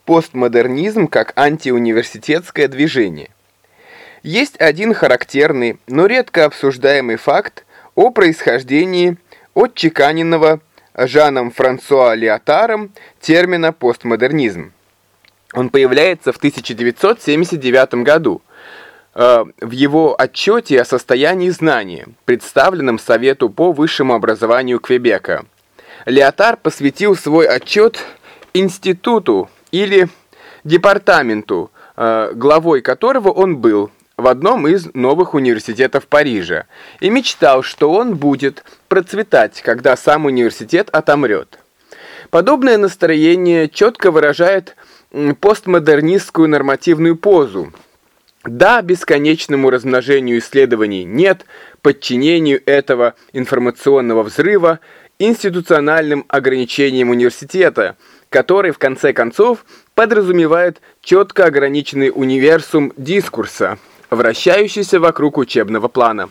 постмодернизм как антиуниверситетское движение. Есть один характерный, но редко обсуждаемый факт о происхождении отчеканенного Жаном Франсуа Лиотаром термина «постмодернизм». Он появляется в 1979 году в его отчете о состоянии знания, представленном Совету по высшему образованию Квебека. Лиотар посвятил свой отчет институту или департаменту, главой которого он был в одном из новых университетов Парижа, и мечтал, что он будет процветать, когда сам университет отомрет. Подобное настроение четко выражает постмодернистскую нормативную позу. Да, бесконечному размножению исследований, нет подчинению этого информационного взрыва институциональным ограничениям университета, который, в конце концов, подразумевает четко ограниченный универсум дискурса, вращающийся вокруг учебного плана.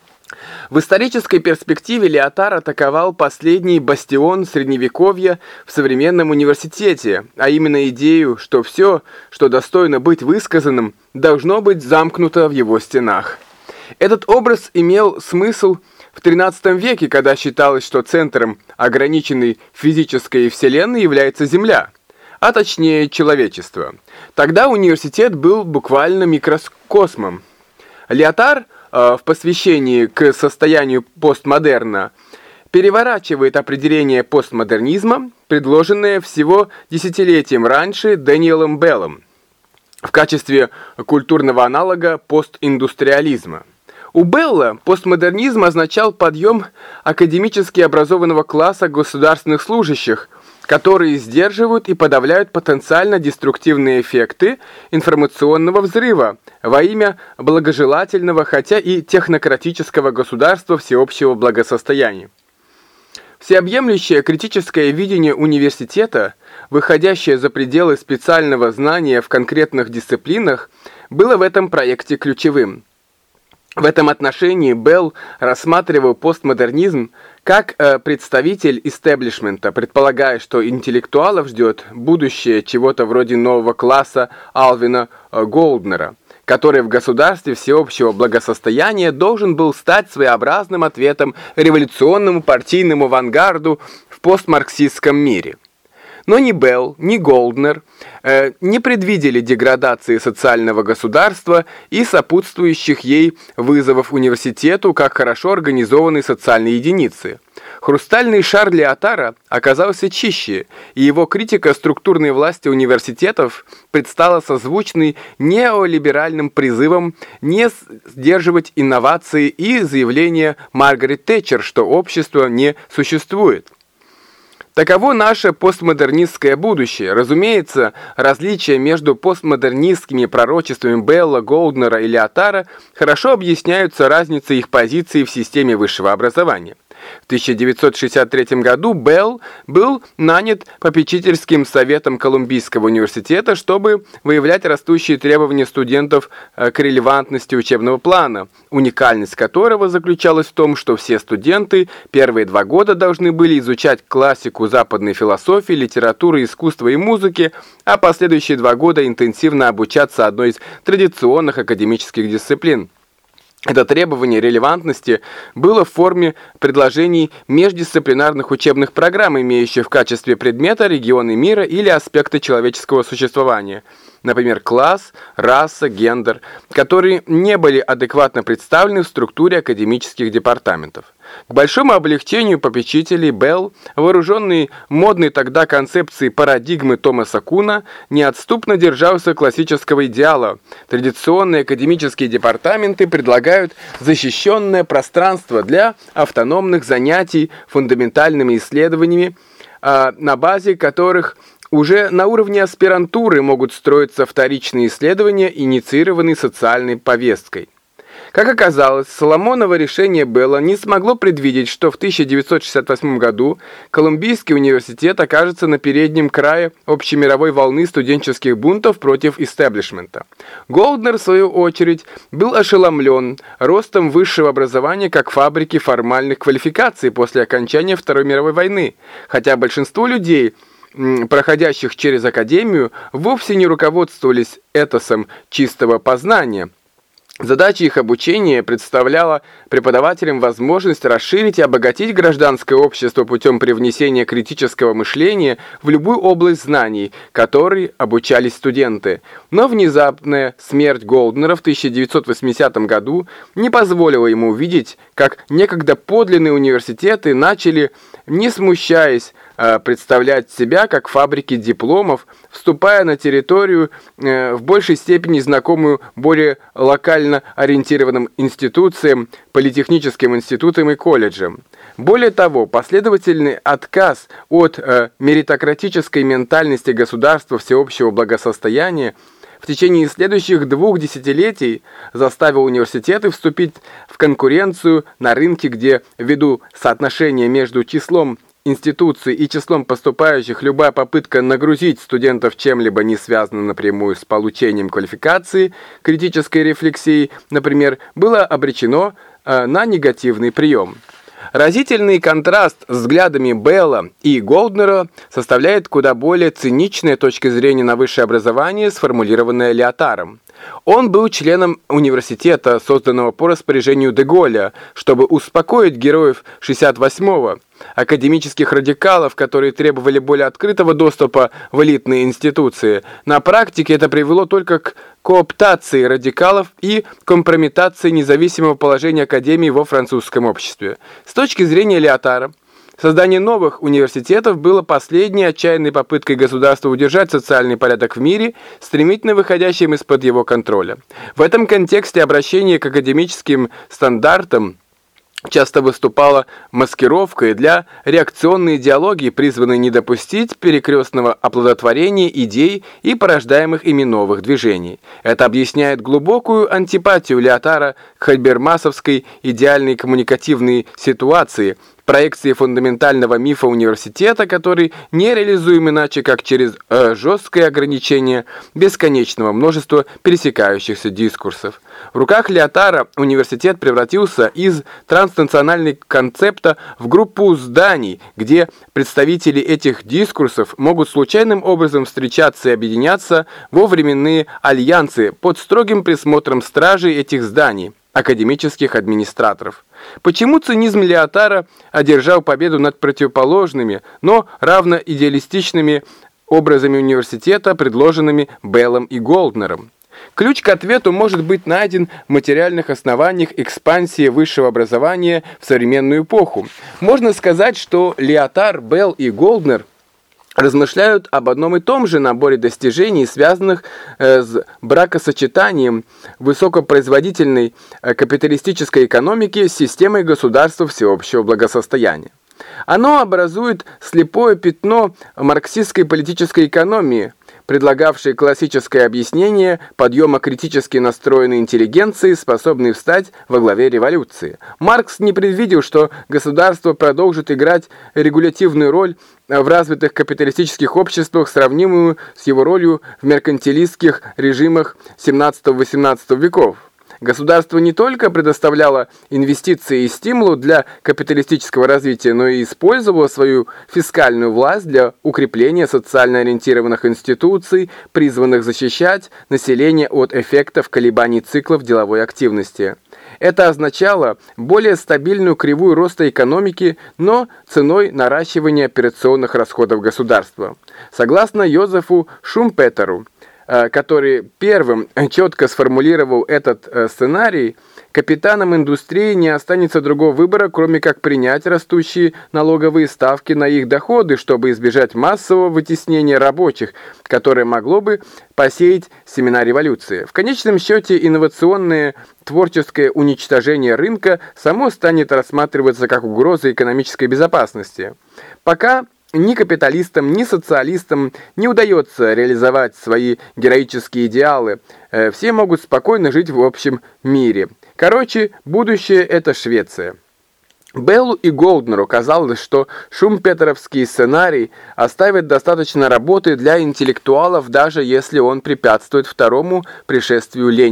В исторической перспективе Лиотар атаковал последний бастион Средневековья в современном университете, а именно идею, что все, что достойно быть высказанным, должно быть замкнуто в его стенах. Этот образ имел смысл в XIII веке, когда считалось, что центром ограниченной физической вселенной является Земля, а точнее человечество. Тогда университет был буквально микрокосмом. Лиотар в посвящении к состоянию постмодерна переворачивает определение постмодернизма, предложенное всего десятилетием раньше Дэниелом Беллом, в качестве культурного аналога постиндустриализма. У Белла постмодернизм означал подъем академически образованного класса государственных служащих, которые сдерживают и подавляют потенциально деструктивные эффекты информационного взрыва во имя благожелательного, хотя и технократического государства всеобщего благосостояния. Всеобъемлющее критическое видение университета, выходящее за пределы специального знания в конкретных дисциплинах, было в этом проекте ключевым. В этом отношении Белл рассматривал постмодернизм как представитель истеблишмента, предполагая, что интеллектуалов ждет будущее чего-то вроде нового класса Алвина Голднера, который в государстве всеобщего благосостояния должен был стать своеобразным ответом революционному партийному авангарду в постмарксистском мире. Но ни Белл, ни Голднер не предвидели деградации социального государства и сопутствующих ей вызовов университету как хорошо организованной социальной единицы. Хрустальный шар Лиотара оказался чище, и его критика структурной власти университетов предстала созвучной неолиберальным призывом не сдерживать инновации и заявление Маргарет Тэтчер, что общество не существует. Таково наше постмодернистское будущее. Разумеется, различия между постмодернистскими пророчествами Белла, Голднера и Лиотара хорошо объясняются разницей их позиций в системе высшего образования. В 1963 году Белл был нанят попечительским советом Колумбийского университета, чтобы выявлять растущие требования студентов к релевантности учебного плана, уникальность которого заключалась в том, что все студенты первые 2 года должны были изучать классику западной философии, литературы, искусства и музыки, а последующие 2 года интенсивно обучаться одной из традиционных академических дисциплин. Это требование релевантности было в форме предложений междисциплинарных учебных программ, имеющих в качестве предмета регионы мира или аспекты человеческого существования, например, класс, раса, гендер, которые не были адекватно представлены в структуре академических департаментов. К большому облегчению попечителей Белл, вооруженный модной тогда концепцией парадигмы Томаса Куна, неотступно держался классического идеала. Традиционные академические департаменты предлагают защищенное пространство для автономных занятий фундаментальными исследованиями, на базе которых уже на уровне аспирантуры могут строиться вторичные исследования, инициированные социальной повесткой. Как оказалось, Соломоново решение Белла не смогло предвидеть, что в 1968 году Колумбийский университет окажется на переднем крае общемировой волны студенческих бунтов против истеблишмента. Голднер, в свою очередь, был ошеломлен ростом высшего образования как фабрики формальных квалификаций после окончания Второй мировой войны, хотя большинство людей проходящих через академию, вовсе не руководствовались этосом чистого познания. Задача их обучения представляла преподавателям возможность расширить и обогатить гражданское общество путем привнесения критического мышления в любую область знаний, которой обучались студенты. Но внезапная смерть Голднера в 1980 году не позволила ему увидеть, как некогда подлинные университеты начали, не смущаясь, представлять себя как фабрики дипломов, вступая на территорию в большей степени знакомую более локально ориентированным институциям, политехническим институтам и колледжам. Более того, последовательный отказ от меритократической ментальности государства всеобщего благосостояния в течение следующих 2 десятилетий заставил университеты вступить в конкуренцию на рынке, где ввиду соотношения между числом институций и числом поступающих любая попытка нагрузить студентов чем-либо не связанным напрямую с получением квалификации, критической рефлексией, например, было обречено на негативный прием. Разительный контраст с взглядами Белла и Голднера составляет куда более циничная точка зрения на высшее образование, сформулированная Лиотаром. Он был членом университета, созданного по распоряжению де Голля, чтобы успокоить героев 68-го, академических радикалов, которые требовали более открытого доступа в элитные институции. На практике это привело только к кооптации радикалов и компрометации независимого положения академии во французском обществе. С точки зрения Лиотара, создание новых университетов было последней отчаянной попыткой государства удержать социальный порядок в мире, стремительно выходящим из-под его контроля. В этом контексте обращение к академическим стандартам часто выступала маскировкой для реакционной идеологии, призванной не допустить перекрестного оплодотворения идей и порождаемых ими новых движений. Это объясняет глубокую антипатию Лиотара к хабермасовской идеальной коммуникативной ситуации, проекции фундаментального мифа университета, который не реализуем иначе, как через жесткое ограничение бесконечного множества пересекающихся дискурсов. В руках Лиотара университет превратился из транснационального концепта в группу зданий, где представители этих дискурсов могут случайным образом встречаться и объединяться во временные альянсы под строгим присмотром стражей этих зданий, академических администраторов. Почему цинизм Лиотара одержал победу над противоположными, но равно идеалистичными образами университета, предложенными Беллом и Голднером? Ключ к ответу может быть найден в материальных основаниях экспансии высшего образования в современную эпоху. Можно сказать, что Лиотар, Белл и Голднер размышляют об одном и том же наборе достижений, связанных с бракосочетанием высокопроизводительной капиталистической экономики с системой государства всеобщего благосостояния. Оно образует слепое пятно марксистской политической экономии, предлагавшей классическое объяснение подъема критически настроенной интеллигенции, способной встать во главе революции. Маркс не предвидел, что государство продолжит играть регулятивную роль в развитых капиталистических обществах, сравнимую с его ролью в меркантилистских режимах XVII-XVIII веков. Государство не только предоставляло инвестиции и стимулы для капиталистического развития, но и использовало свою фискальную власть для укрепления социально ориентированных институций, призванных защищать население от эффектов колебаний циклов деловой активности. Это означало более стабильную кривую роста экономики, но ценой наращивания операционных расходов государства. Согласно Йозефу Шумпетеру, который первым четко сформулировал этот сценарий, капитанам индустрии не останется другого выбора, кроме как принять растущие налоговые ставки на их доходы, чтобы избежать массового вытеснения рабочих, которое могло бы посеять семена революции. В конечном счете, инновационное творческое уничтожение рынка само станет рассматриваться как угроза экономической безопасности. Пока ни капиталистам, ни социалистам не удается реализовать свои героические идеалы. Все могут спокойно жить в общем мире. Короче, будущее – это Швеция. Беллу и Голднеру казалось, что шумпетеровский сценарий оставит достаточно работы для интеллектуалов, даже если он препятствует второму пришествию Ленина.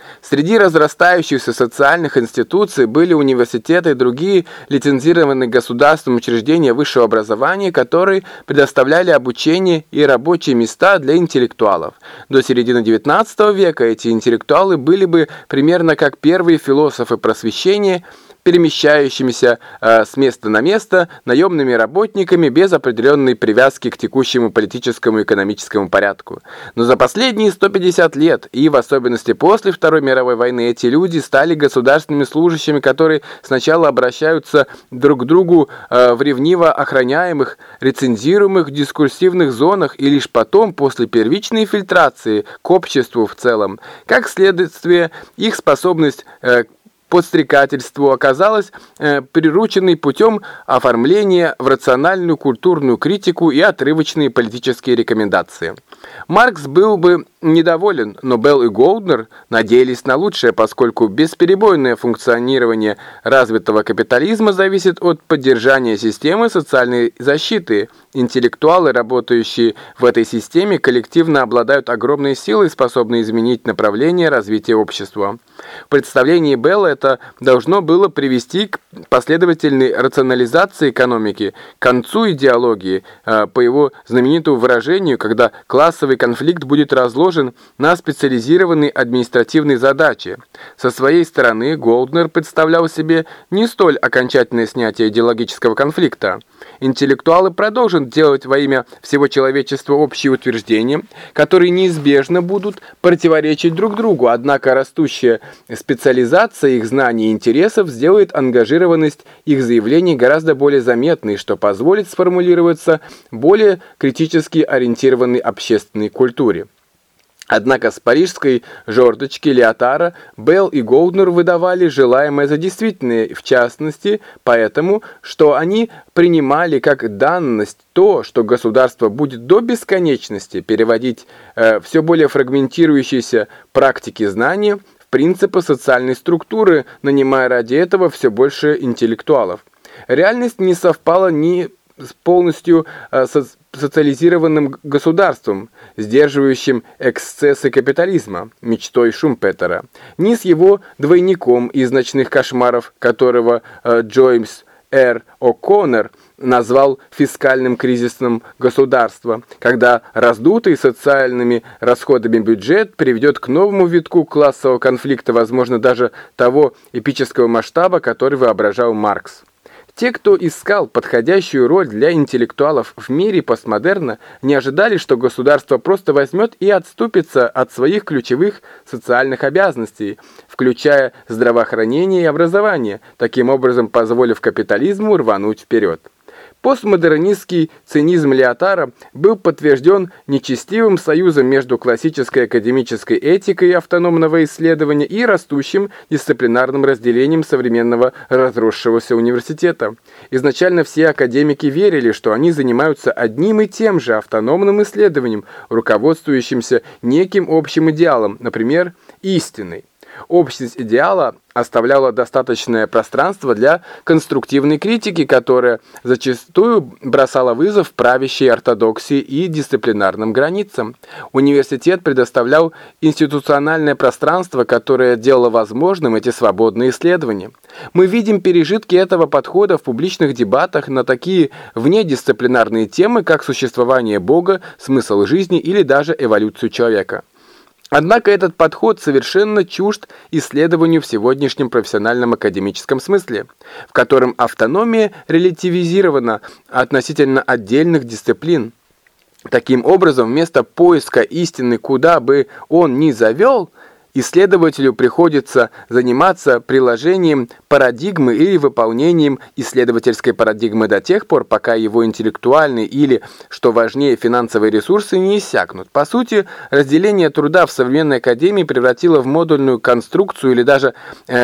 Среди разрастающихся социальных институций были университеты и другие лицензированные государством учреждения высшего образования, которые предоставляли обучение и рабочие места для интеллектуалов. До середины XIX века эти интеллектуалы были бы примерно как первые философы просвещения, перемещающимися с места на место наемными работниками без определенной привязки к текущему политическому и экономическому порядку. Но за последние 150 лет, и в особенности после Второй мировой войны, эти люди стали государственными служащими, которые сначала обращаются друг к другу в ревниво охраняемых, рецензируемых дискурсивных зонах и лишь потом, после первичной фильтрации к обществу в целом. Как следствие, их способность к подстрекательству оказалась прирученной путем оформления в рациональную культурную критику и отрывочные политические рекомендации. Маркс был бы недоволен, но Белл и Голднер надеялись на лучшее, поскольку бесперебойное функционирование развитого капитализма зависит от поддержания системы социальной защиты. Интеллектуалы, работающие в этой системе, коллективно обладают огромной силой, способной изменить направление развития общества. В представлении Белла это должно было привести к последовательной рационализации экономики, к концу идеологии, по его знаменитому выражению, когда классовый конфликт будет разложен на специализированные административные задачи. Со своей стороны Голднер представлял себе не столь окончательное снятие идеологического конфликта. Интеллектуалы продолжат делать во имя всего человечества общие утверждения, которые неизбежно будут противоречить друг другу, однако растущая специализация их знаний и интересов сделает ангажированность их заявлений гораздо более заметной, что позволит сформулироваться более критически ориентированной общественной культуре. Однако с парижской жердочки Лиотара Белл и Голднер выдавали желаемое за действительное, в частности, поэтому, что они принимали как данность то, что государство будет до бесконечности переводить все более фрагментирующиеся практики знания в принципы социальной структуры, нанимая ради этого все больше интеллектуалов. Реальность не совпала ни с полностью социализированным государством, сдерживающим эксцессы капитализма, мечтой Шумпетера, ни с его двойником из «Ночных кошмаров», которого Джоймс Р. О'Коннор назвал фискальным кризисом государства, когда раздутый социальными расходами бюджет приведет к новому витку классового конфликта, возможно, даже того эпического масштаба, который воображал Маркс. Те, кто искал подходящую роль для интеллектуалов в мире постмодерна, не ожидали, что государство просто возьмет и отступится от своих ключевых социальных обязанностей, включая здравоохранение и образование, таким образом позволив капитализму рвануть вперед. Постмодернистский цинизм Лиотара был подтвержден нечестивым союзом между классической академической этикой автономного исследования и растущим дисциплинарным разделением современного разросшегося университета. Изначально все академики верили, что они занимаются одним и тем же автономным исследованием, руководствующимся неким общим идеалом, например, истиной. Общность идеала оставляла достаточное пространство для конструктивной критики, которая зачастую бросала вызов правящей ортодоксии и дисциплинарным границам. Университет предоставлял институциональное пространство, которое делало возможным эти свободные исследования. Мы видим пережитки этого подхода в публичных дебатах на такие внедисциплинарные темы, как существование Бога, смысл жизни или даже эволюцию человека. Однако этот подход совершенно чужд исследованию в сегодняшнем профессиональном академическом смысле, в котором автономия релятивизирована относительно отдельных дисциплин. Таким образом, вместо поиска истины, куда бы он ни завел, исследователю приходится заниматься приложением парадигмы или выполнением исследовательской парадигмы до тех пор, пока его интеллектуальные или, что важнее, финансовые ресурсы не иссякнут. По сути, разделение труда в современной академии превратило в модульную конструкцию или даже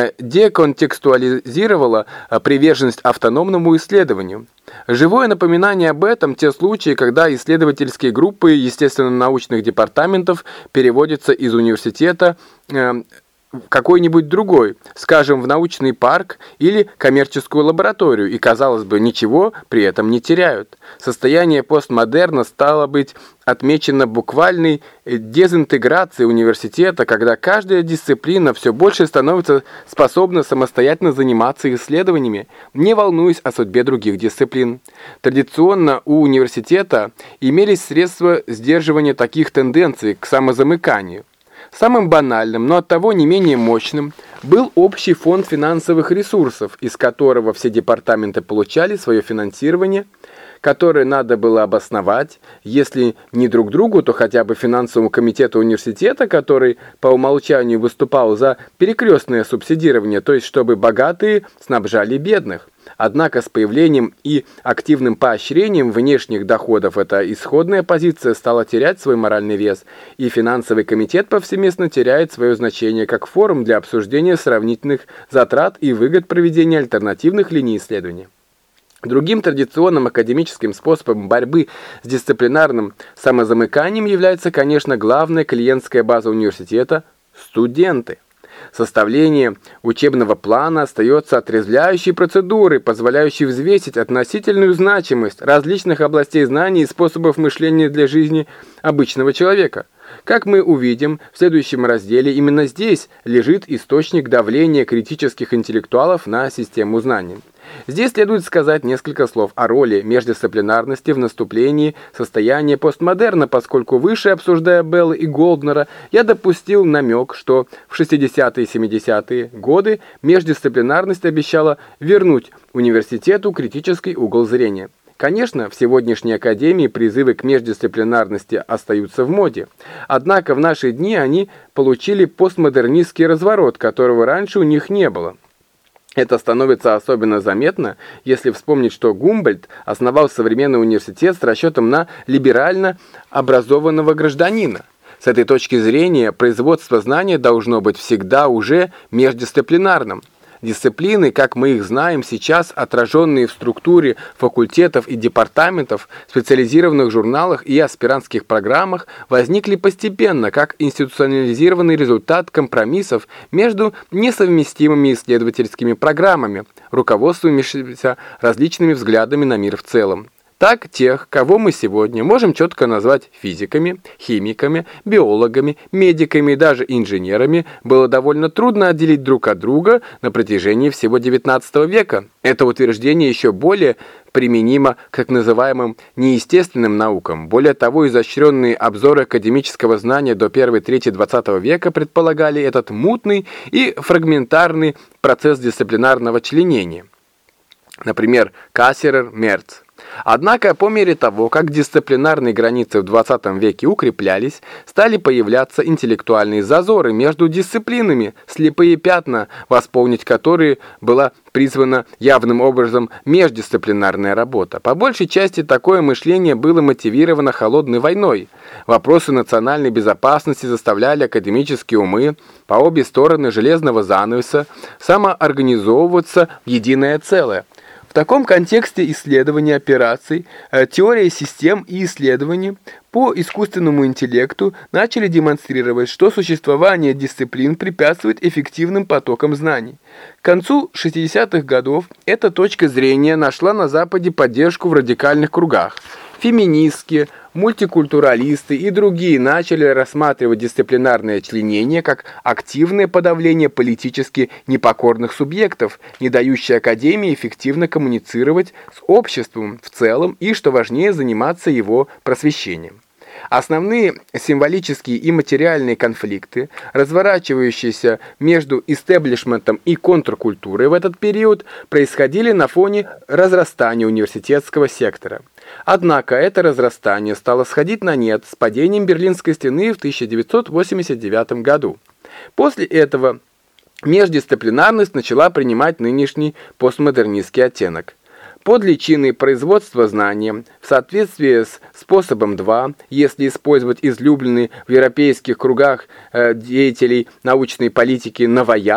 деконтекстуализировало приверженность автономному исследованию. Живое напоминание об этом – те случаи, когда исследовательские группы естественно-научных департаментов переводятся из университета какой-нибудь другой, скажем, в научный парк или коммерческую лабораторию, и, казалось бы, ничего при этом не теряют. Состояние постмодерна стало быть отмечено буквальной дезинтеграцией университета, когда каждая дисциплина все больше становится способна самостоятельно заниматься исследованиями, не волнуясь о судьбе других дисциплин. Традиционно у университета имелись средства сдерживания таких тенденций к самозамыканию. Самым банальным, но оттого не менее мощным, был общий фонд финансовых ресурсов, из которого все департаменты получали свое финансирование, которое надо было обосновать, если не друг другу, то хотя бы финансовому комитету университета, который по умолчанию выступал за перекрестное субсидирование, то есть чтобы богатые снабжали бедных. Однако с появлением и активным поощрением внешних доходов эта исходная позиция стала терять свой моральный вес, и финансовый комитет повсеместно теряет свое значение как форум для обсуждения сравнительных затрат и выгод проведения альтернативных линий исследования. Другим традиционным академическим способом борьбы с дисциплинарным самозамыканием является, конечно, главная клиентская база университета – студенты. Составление учебного плана остается отрезвляющей процедурой, позволяющей взвесить относительную значимость различных областей знаний и способов мышления для жизни обычного человека. Как мы увидим в следующем разделе, именно здесь лежит источник давления критических интеллектуалов на систему знаний. Здесь следует сказать несколько слов о роли междисциплинарности в наступлении состояния постмодерна, поскольку выше, обсуждая Белла и Голднера, я допустил намек, что в 60-е и 70-е годы междисциплинарность обещала вернуть университету критический угол зрения. Конечно, в сегодняшней академии призывы к междисциплинарности остаются в моде. Однако в наши дни они получили постмодернистский разворот, которого раньше у них не было. Это становится особенно заметно, если вспомнить, что Гумбольдт основал современный университет с расчетом на либерально образованного гражданина. С этой точки зрения производство знания должно быть всегда уже междисциплинарным. Дисциплины, как мы их знаем сейчас, отраженные в структуре факультетов и департаментов, специализированных журналах и аспирантских программах, возникли постепенно, как институционализированный результат компромиссов между несовместимыми исследовательскими программами, руководствующимися различными взглядами на мир в целом. Так, тех, кого мы сегодня можем четко назвать физиками, химиками, биологами, медиками и даже инженерами, было довольно трудно отделить друг от друга на протяжении всего XIX века. Это утверждение еще более применимо к так называемым неестественным наукам. Более того, изощренные обзоры академического знания до первой трети XX века предполагали этот мутный и фрагментарный процесс дисциплинарного членения. Например, Кассерер, Мерц. Однако, по мере того, как дисциплинарные границы в XX веке укреплялись, стали появляться интеллектуальные зазоры между дисциплинами, слепые пятна, восполнить которые была призвана явным образом междисциплинарная работа. По большей части такое мышление было мотивировано холодной войной. Вопросы национальной безопасности заставляли академические умы по обе стороны железного занавеса самоорганизовываться в единое целое. В таком контексте исследования операций, теория систем и исследования по искусственному интеллекту начали демонстрировать, что существование дисциплин препятствует эффективным потокам знаний. К концу 60-х годов эта точка зрения нашла на Западе поддержку в радикальных кругах. Феминистки, мультикультуралисты и другие начали рассматривать дисциплинарное членение как активное подавление политически непокорных субъектов, не дающее академии эффективно коммуницировать с обществом в целом и, что важнее, заниматься его просвещением. Основные символические и материальные конфликты, разворачивающиеся между истеблишментом и контркультурой в этот период, происходили на фоне разрастания университетского сектора. Однако это разрастание стало сходить на нет с падением Берлинской стены в 1989 году. После этого междисциплинарность начала принимать нынешний постмодернистский оттенок. Под личиной производства знания в соответствии с способом 2, если использовать излюбленный в европейских кругах деятелей научной политики новояз,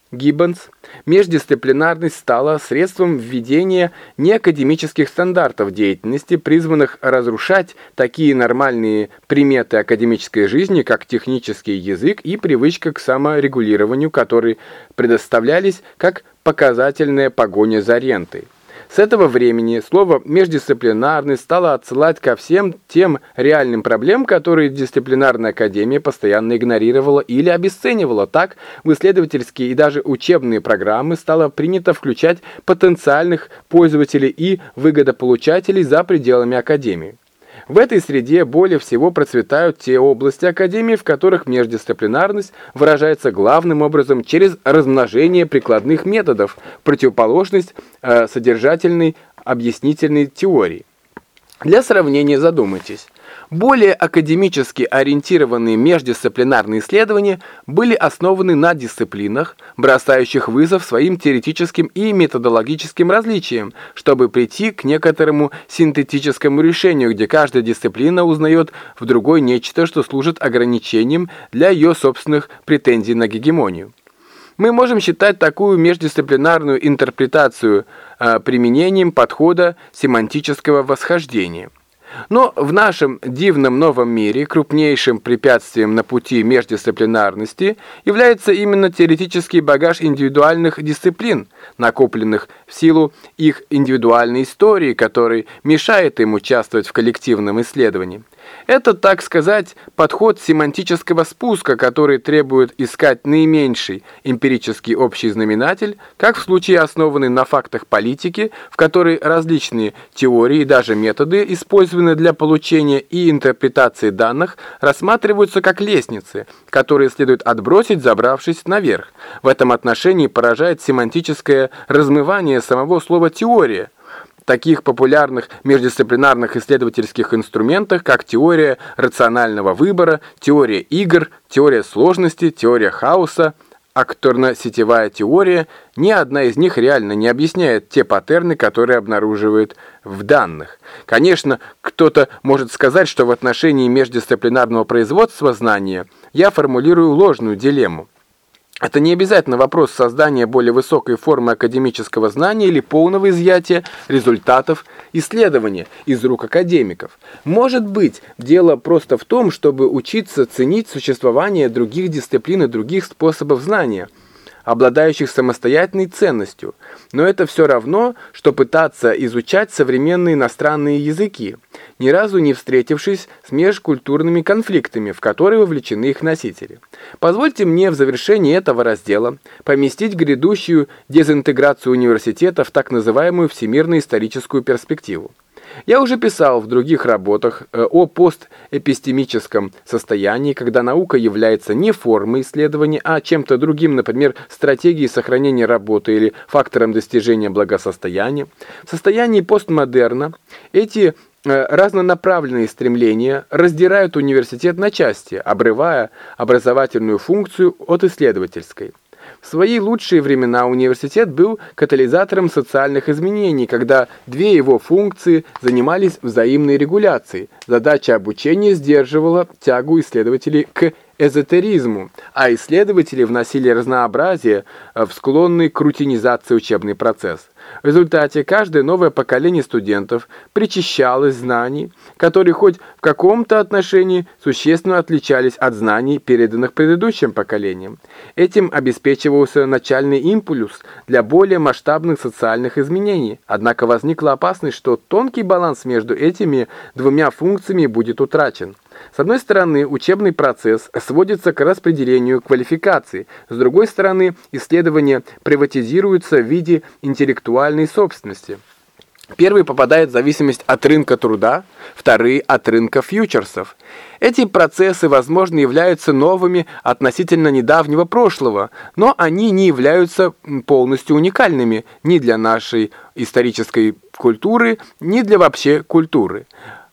Гиббонс, междисциплинарность стала средством введения неакадемических стандартов деятельности, призванных разрушать такие нормальные приметы академической жизни, как технический язык и привычка к саморегулированию, которые предоставлялись как показательная погоня за рентой. С этого времени слово «междисциплинарность» стало отсылать ко всем тем реальным проблемам, которые дисциплинарная академия постоянно игнорировала или обесценивала. Так, в исследовательские и даже учебные программы стало принято включать потенциальных пользователей и выгодополучателей за пределами академии. В этой среде более всего процветают те области академии, в которых междисциплинарность выражается главным образом через размножение прикладных методов, противоположность содержательной объяснительной теории. Для сравнения задумайтесь. Более академически ориентированные междисциплинарные исследования были основаны на дисциплинах, бросающих вызов своим теоретическим и методологическим различиям, чтобы прийти к некоторому синтетическому решению, где каждая дисциплина узнает в другой нечто, что служит ограничением для ее собственных претензий на гегемонию. Мы можем считать такую междисциплинарную интерпретацию применением подхода семантического восхождения. Но в нашем дивном новом мире крупнейшим препятствием на пути междисциплинарности является именно теоретический багаж индивидуальных дисциплин, накопленных в силу их индивидуальной истории, который мешает им участвовать в коллективном исследовании. Это, так сказать, подход семантического спуска, который требует искать наименьший эмпирический общий знаменатель, как в случае основанной на фактах политики, в которой различные теории и даже методы, использованные для получения и интерпретации данных, рассматриваются как лестницы, которые следует отбросить, забравшись наверх. В этом отношении поражает семантическое размывание самого слова «теория». Таких популярных междисциплинарных исследовательских инструментах, как теория рационального выбора, теория игр, теория сложности, теория хаоса, акторно-сетевая теория, ни одна из них реально не объясняет те паттерны, которые обнаруживает в данных. Конечно, кто-то может сказать, что в отношении междисциплинарного производства знания я формулирую ложную дилемму. Это не обязательно вопрос создания более высокой формы академического знания или полного изъятия результатов исследования из рук академиков. Может быть, дело просто в том, чтобы учиться ценить существование других дисциплин и других способов знания, обладающих самостоятельной ценностью. Но это все равно, что пытаться изучать современные иностранные языки, ни разу не встретившись с межкультурными конфликтами, в которые вовлечены их носители. Позвольте мне в завершении этого раздела поместить грядущую дезинтеграцию университета в так называемую всемирно-историческую перспективу. Я уже писал в других работах о постэпистемическом состоянии, когда наука является не формой исследования, а чем-то другим, например, стратегией сохранения работы или фактором достижения благосостояния. В состоянии постмодерна эти разнонаправленные стремления раздирают университет на части, обрывая образовательную функцию от исследовательской. В свои лучшие времена университет был катализатором социальных изменений, когда две его функции занимались взаимной регуляцией. Задача обучения сдерживала тягу исследователей к эзотеризму, а исследователи вносили разнообразие в склонный к рутинизации учебный процесс. В результате каждое новое поколение студентов причащалось знаний, которые хоть в каком-то отношении существенно отличались от знаний, переданных предыдущим поколениям. Этим обеспечивался начальный импульс для более масштабных социальных изменений. Однако возникла опасность, что тонкий баланс между этими двумя функциями будет утрачен. С одной стороны, учебный процесс сводится к распределению квалификаций, с другой стороны, исследования приватизируются в виде интеллектуальной собственности. Первые попадают в зависимость от рынка труда, вторые от рынка фьючерсов. Эти процессы, возможно, являются новыми относительно недавнего прошлого, но они не являются полностью уникальными ни для нашей исторической культуры, ни для вообще культуры.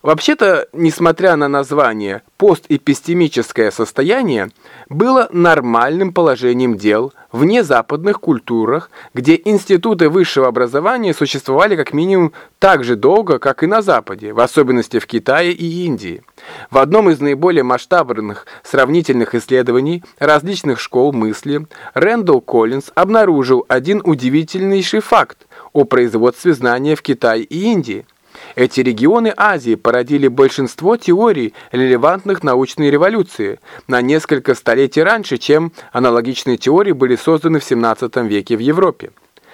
Вообще-то, несмотря на название, постэпистемическое состояние было нормальным положением дел в незападных культурах, где институты высшего образования существовали как минимум так же долго, как и на Западе, в особенности в Китае и Индии. В одном из наиболее масштабных сравнительных исследований различных школ мысли Рэндалл Коллинз обнаружил один удивительнейший факт о производстве знания в Китае и Индии. Эти регионы Азии породили большинство теорий, релевантных научной революции, на несколько столетий раньше, чем аналогичные теории были созданы в XVII веке в Европе.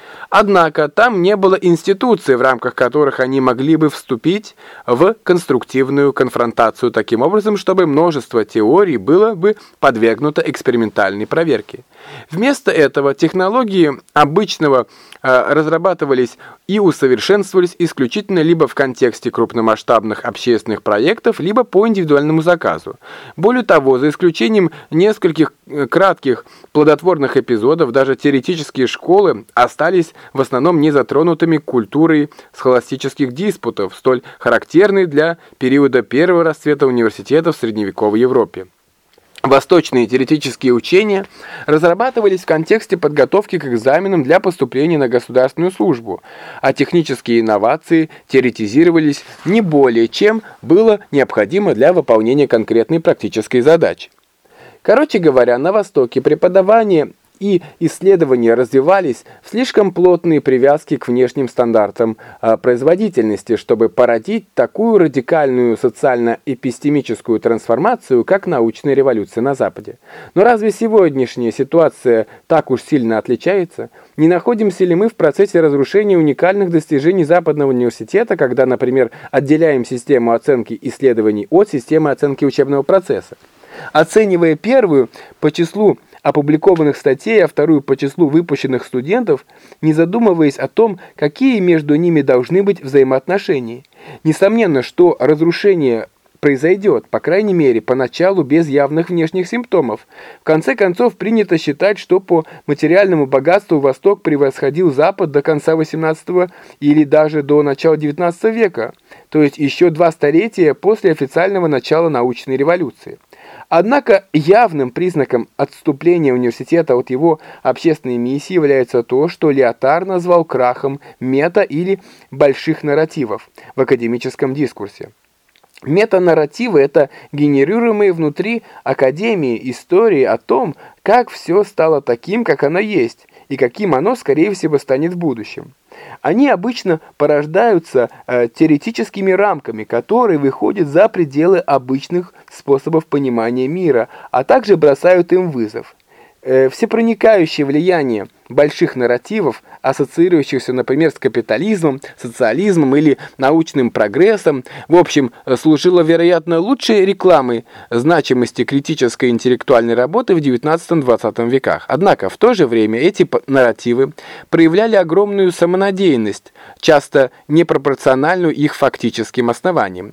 Однако там не было институций, в рамках которых они могли бы вступить в конструктивную конфронтацию таким образом, чтобы множество теорий было бы подвергнуто экспериментальной проверке. Вместо этого технологии обычного разрабатывались и усовершенствовались исключительно либо в контексте крупномасштабных общественных проектов, либо по индивидуальному заказу. Более того, за исключением нескольких кратких плодотворных эпизодов, даже теоретические школы остались в основном не затронутыми культурой схоластических диспутов, столь характерной для периода первого расцвета университетов в средневековой Европе. Восточные теоретические учения разрабатывались в контексте подготовки к экзаменам для поступления на государственную службу, а технические инновации теоретизировались не более, чем было необходимо для выполнения конкретной практической задачи. Короче говоря, на Востоке преподавание и исследования развивались в слишком плотной привязке к внешним стандартам производительности, чтобы породить такую радикальную социально-эпистемическую трансформацию, как научная революция на Западе. Но разве сегодняшняя ситуация так уж сильно отличается? Не находимся ли мы в процессе разрушения уникальных достижений Западного университета, когда, например, отделяем систему оценки исследований от системы оценки учебного процесса? Оценивая первую по числу опубликованных статей, а вторую по числу выпущенных студентов, не задумываясь о том, какие между ними должны быть взаимоотношения. Несомненно, что разрушение произойдет, по крайней мере, поначалу без явных внешних симптомов. В конце концов, принято считать, что по материальному богатству Восток превосходил Запад до конца XVIII или даже до начала XIX века, то есть еще 2 столетия после официального начала научной революции. Однако явным признаком отступления университета от его общественной миссии является то, что Лиотар назвал крахом мета- или больших нарративов в академическом дискурсе. Метанарративы – это генерируемые внутри академии истории о том, как все стало таким, как оно есть, и каким оно, скорее всего, станет в будущем. Они обычно порождаются теоретическими рамками, которые выходят за пределы обычных способов понимания мира, а также бросают им вызов. Всепроникающее влияние больших нарративов, ассоциирующихся, например, с капитализмом, социализмом или научным прогрессом, в общем, служило, вероятно, лучшей рекламой значимости критической интеллектуальной работы в XIX-XX веках. Однако, в то же время эти нарративы проявляли огромную самонадеянность, часто непропорциональную их фактическим основаниям.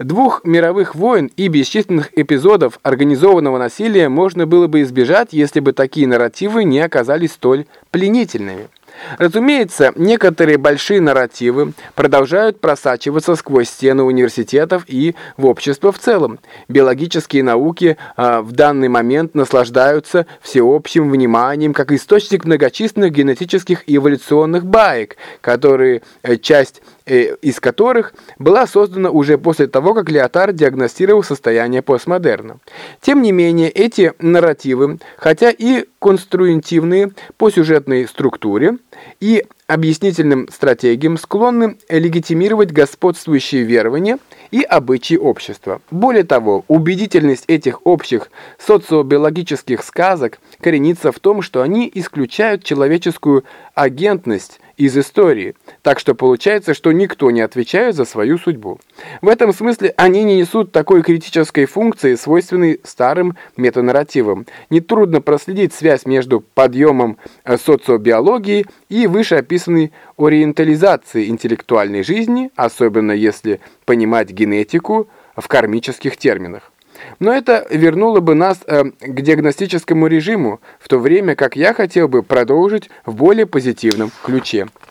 2 мировых войн и бесчисленных эпизодов организованного насилия можно было бы избежать, если бы такие нарративы не оказались столь пленительными. Разумеется, некоторые большие нарративы продолжают просачиваться сквозь стены университетов и в общество в целом. Биологические науки в данный момент наслаждаются всеобщим вниманием как источник многочисленных генетических и эволюционных баек, часть из которых была создана уже после того, как Лиотар диагностировал состояние постмодерна. Тем не менее, эти нарративы, хотя и конструктивные по сюжетной структуре и объяснительным стратегиям, склонны легитимировать господствующие верования и обычаи общества. Более того, убедительность этих общих социобиологических сказок коренится в том, что они исключают человеческую агентность из истории, так что получается, что никто не отвечает за свою судьбу. В этом смысле они не несут такой критической функции, свойственной старым метанарративам. Нетрудно проследить связь между подъемом социобиологии и вышеописанной ориентализацией интеллектуальной жизни, особенно если понимать генетику в кармических терминах. Но это вернуло бы нас к диагностическому режиму, в то время как я хотел бы продолжить в более позитивном ключе.